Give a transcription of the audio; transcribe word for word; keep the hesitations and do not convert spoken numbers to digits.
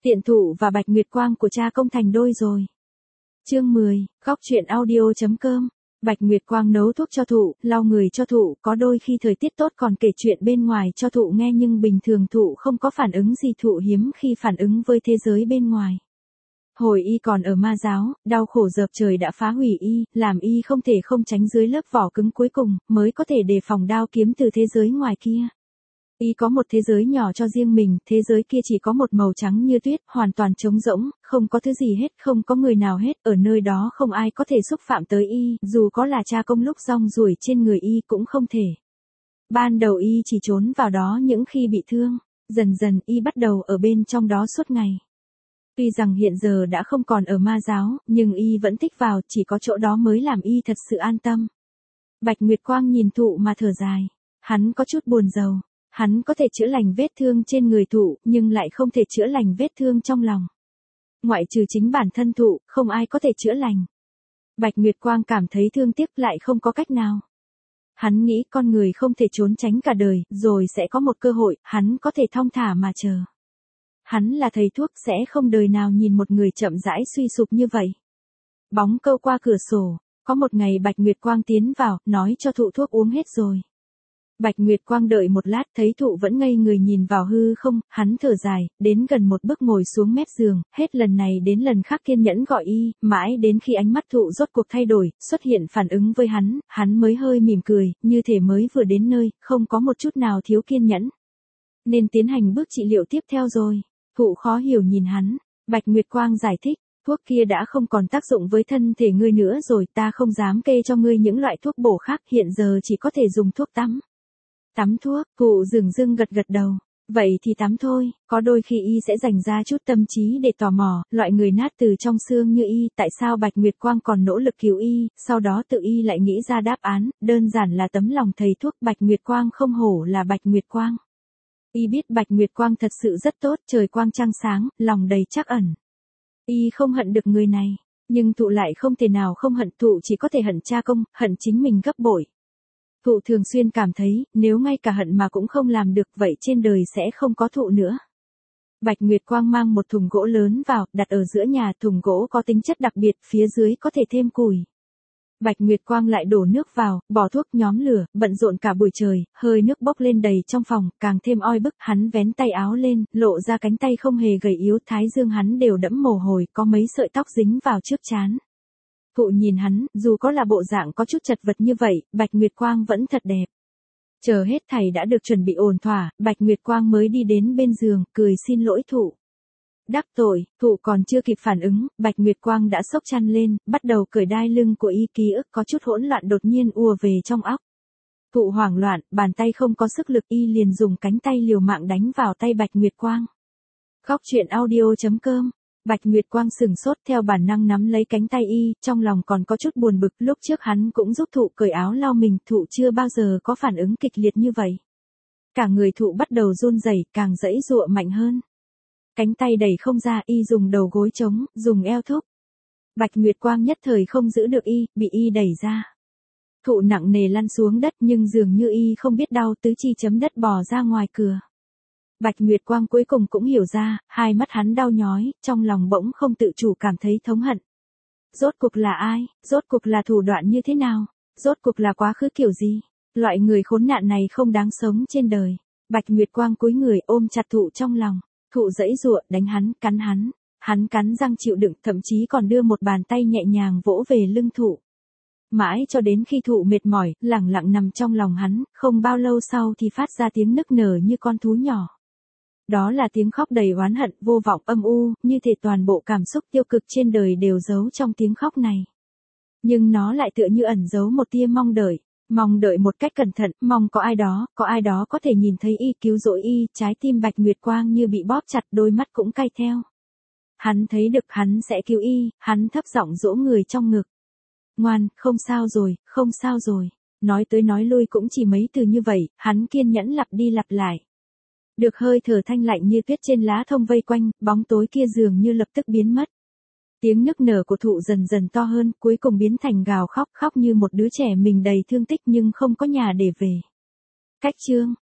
Tiện thụ và Bạch Nguyệt Quang của cha công thành đôi rồi. Chương mười, góc truyện audio chấm com. Bạch Nguyệt Quang nấu thuốc cho thụ, lau người cho thụ, có đôi khi thời tiết tốt còn kể chuyện bên ngoài cho thụ nghe nhưng bình thường thụ không có phản ứng gì, thụ hiếm khi phản ứng với thế giới bên ngoài. Hồi y còn ở ma giáo, đau khổ dợp trời đã phá hủy y, làm y không thể không tránh dưới lớp vỏ cứng cuối cùng, mới có thể đề phòng đao kiếm từ thế giới ngoài kia. Y có một thế giới nhỏ cho riêng mình, thế giới kia chỉ có một màu trắng như tuyết, hoàn toàn trống rỗng, không có thứ gì hết, không có người nào hết, ở nơi đó không ai có thể xúc phạm tới y, dù có là cha công lúc rong ruổi trên người y cũng không thể. Ban đầu y chỉ trốn vào đó những khi bị thương, dần dần y bắt đầu ở bên trong đó suốt ngày. Tuy rằng hiện giờ đã không còn ở ma giáo, nhưng y vẫn thích vào, chỉ có chỗ đó mới làm y thật sự an tâm. Bạch Nguyệt Quang nhìn thụ mà thở dài, hắn có chút buồn rầu. Hắn có thể chữa lành vết thương trên người thụ, nhưng lại không thể chữa lành vết thương trong lòng. Ngoại trừ chính bản thân thụ, không ai có thể chữa lành. Bạch Nguyệt Quang cảm thấy thương tiếc lại không có cách nào. Hắn nghĩ con người không thể trốn tránh cả đời, rồi sẽ có một cơ hội, hắn có thể thong thả mà chờ. Hắn là thầy thuốc sẽ không đời nào nhìn một người chậm rãi suy sụp như vậy. Bóng câu qua cửa sổ, có một ngày Bạch Nguyệt Quang tiến vào, nói cho thụ thuốc uống hết rồi. Bạch Nguyệt Quang đợi một lát thấy thụ vẫn ngây người nhìn vào hư không, hắn thở dài, đến gần một bước ngồi xuống mép giường, hết lần này đến lần khác kiên nhẫn gọi y, mãi đến khi ánh mắt thụ rốt cuộc thay đổi, xuất hiện phản ứng với hắn, hắn mới hơi mỉm cười, như thể mới vừa đến nơi, không có một chút nào thiếu kiên nhẫn. Nên tiến hành bước trị liệu tiếp theo rồi. Thụ khó hiểu nhìn hắn, Bạch Nguyệt Quang giải thích. Thuốc kia đã không còn tác dụng với thân thể ngươi nữa rồi, ta không dám kê cho ngươi những loại thuốc bổ khác, hiện giờ chỉ có thể dùng thuốc tắm. Tắm thuốc, thụ dửng dưng gật gật đầu. Vậy thì tắm thôi, có đôi khi y sẽ dành ra chút tâm trí để tò mò, loại người nát từ trong xương như y, tại sao Bạch Nguyệt Quang còn nỗ lực cứu y, sau đó tự y lại nghĩ ra đáp án, đơn giản là tấm lòng thầy thuốc. Bạch Nguyệt Quang không hổ là Bạch Nguyệt Quang. Y biết Bạch Nguyệt Quang thật sự rất tốt, trời quang trăng sáng, lòng đầy trắc ẩn. Y không hận được người này, nhưng thụ lại không thể nào không hận, thụ chỉ có thể hận cha công, hận chính mình gấp bội. Thụ thường xuyên cảm thấy, nếu ngay cả hận mà cũng không làm được, vậy trên đời sẽ không có thụ nữa. Bạch Nguyệt Quang mang một thùng gỗ lớn vào, đặt ở giữa nhà, thùng gỗ có tính chất đặc biệt, phía dưới có thể thêm củi. Bạch Nguyệt Quang lại đổ nước vào, bỏ thuốc, nhóm lửa, bận rộn cả buổi trời, hơi nước bốc lên đầy trong phòng, càng thêm oi bức, hắn vén tay áo lên, lộ ra cánh tay không hề gầy yếu, thái dương hắn đều đẫm mồ hôi, có mấy sợi tóc dính vào trước trán. Thụ nhìn hắn, dù có là bộ dạng có chút chật vật như vậy, Bạch Nguyệt Quang vẫn thật đẹp. Chờ hết thảy đã được chuẩn bị ổn thỏa, Bạch Nguyệt Quang mới đi đến bên giường, cười xin lỗi thụ. Đắc tội, thụ còn chưa kịp phản ứng, Bạch Nguyệt Quang đã xốc chăn lên, bắt đầu cởi đai lưng của y, ký ức có chút hỗn loạn đột nhiên ùa về trong óc. Thụ hoảng loạn, bàn tay không có sức lực, y liền dùng cánh tay liều mạng đánh vào tay Bạch Nguyệt Quang. Góc truyện audio chấm com. Bạch Nguyệt Quang sừng sốt, theo bản năng nắm lấy cánh tay y, trong lòng còn có chút buồn bực, lúc trước hắn cũng giúp thụ cởi áo lau mình, thụ chưa bao giờ có phản ứng kịch liệt như vậy. Cả người thụ bắt đầu run rẩy, càng giãy giụa mạnh hơn. Cánh tay đẩy không ra, y dùng đầu gối chống, dùng eo thúc. Bạch Nguyệt Quang nhất thời không giữ được y, bị y đẩy ra. Thụ nặng nề lăn xuống đất, nhưng dường như y không biết đau, tứ chi chấm đất bò ra ngoài cửa. Bạch Nguyệt Quang cuối cùng cũng hiểu ra, hai mắt hắn đau nhói, trong lòng bỗng không tự chủ cảm thấy thống hận. Rốt cuộc là ai, rốt cuộc là thủ đoạn như thế nào, rốt cuộc là quá khứ kiểu gì, loại người khốn nạn này không đáng sống trên đời. Bạch Nguyệt Quang cúi người ôm chặt thụ trong lòng, thụ giãy giụa, đánh hắn, cắn hắn, hắn cắn răng chịu đựng, thậm chí còn đưa một bàn tay nhẹ nhàng vỗ về lưng thụ. Mãi cho đến khi thụ mệt mỏi, lẳng lặng nằm trong lòng hắn, không bao lâu sau thì phát ra tiếng nức nở như con thú nhỏ. Đó là tiếng khóc đầy oán hận, vô vọng, âm u, như thể toàn bộ cảm xúc tiêu cực trên đời đều giấu trong tiếng khóc này. Nhưng nó lại tựa như ẩn giấu một tia mong đợi, mong đợi một cách cẩn thận, mong có ai đó, có ai đó có thể nhìn thấy y, cứu rỗi y. Trái tim Bạch Nguyệt Quang như bị bóp chặt, đôi mắt cũng cay theo. Hắn thấy được hắn sẽ cứu y, hắn thấp giọng dỗ người trong ngực. Ngoan, không sao rồi, không sao rồi. Nói tới nói lui cũng chỉ mấy từ như vậy, hắn kiên nhẫn lặp đi lặp lại. Được hơi thở thanh lạnh như tuyết trên lá thông vây quanh, bóng tối kia dường như lập tức biến mất. Tiếng nức nở của thụ dần dần to hơn, cuối cùng biến thành gào khóc, khóc như một đứa trẻ mình đầy thương tích nhưng không có nhà để về. Cách chương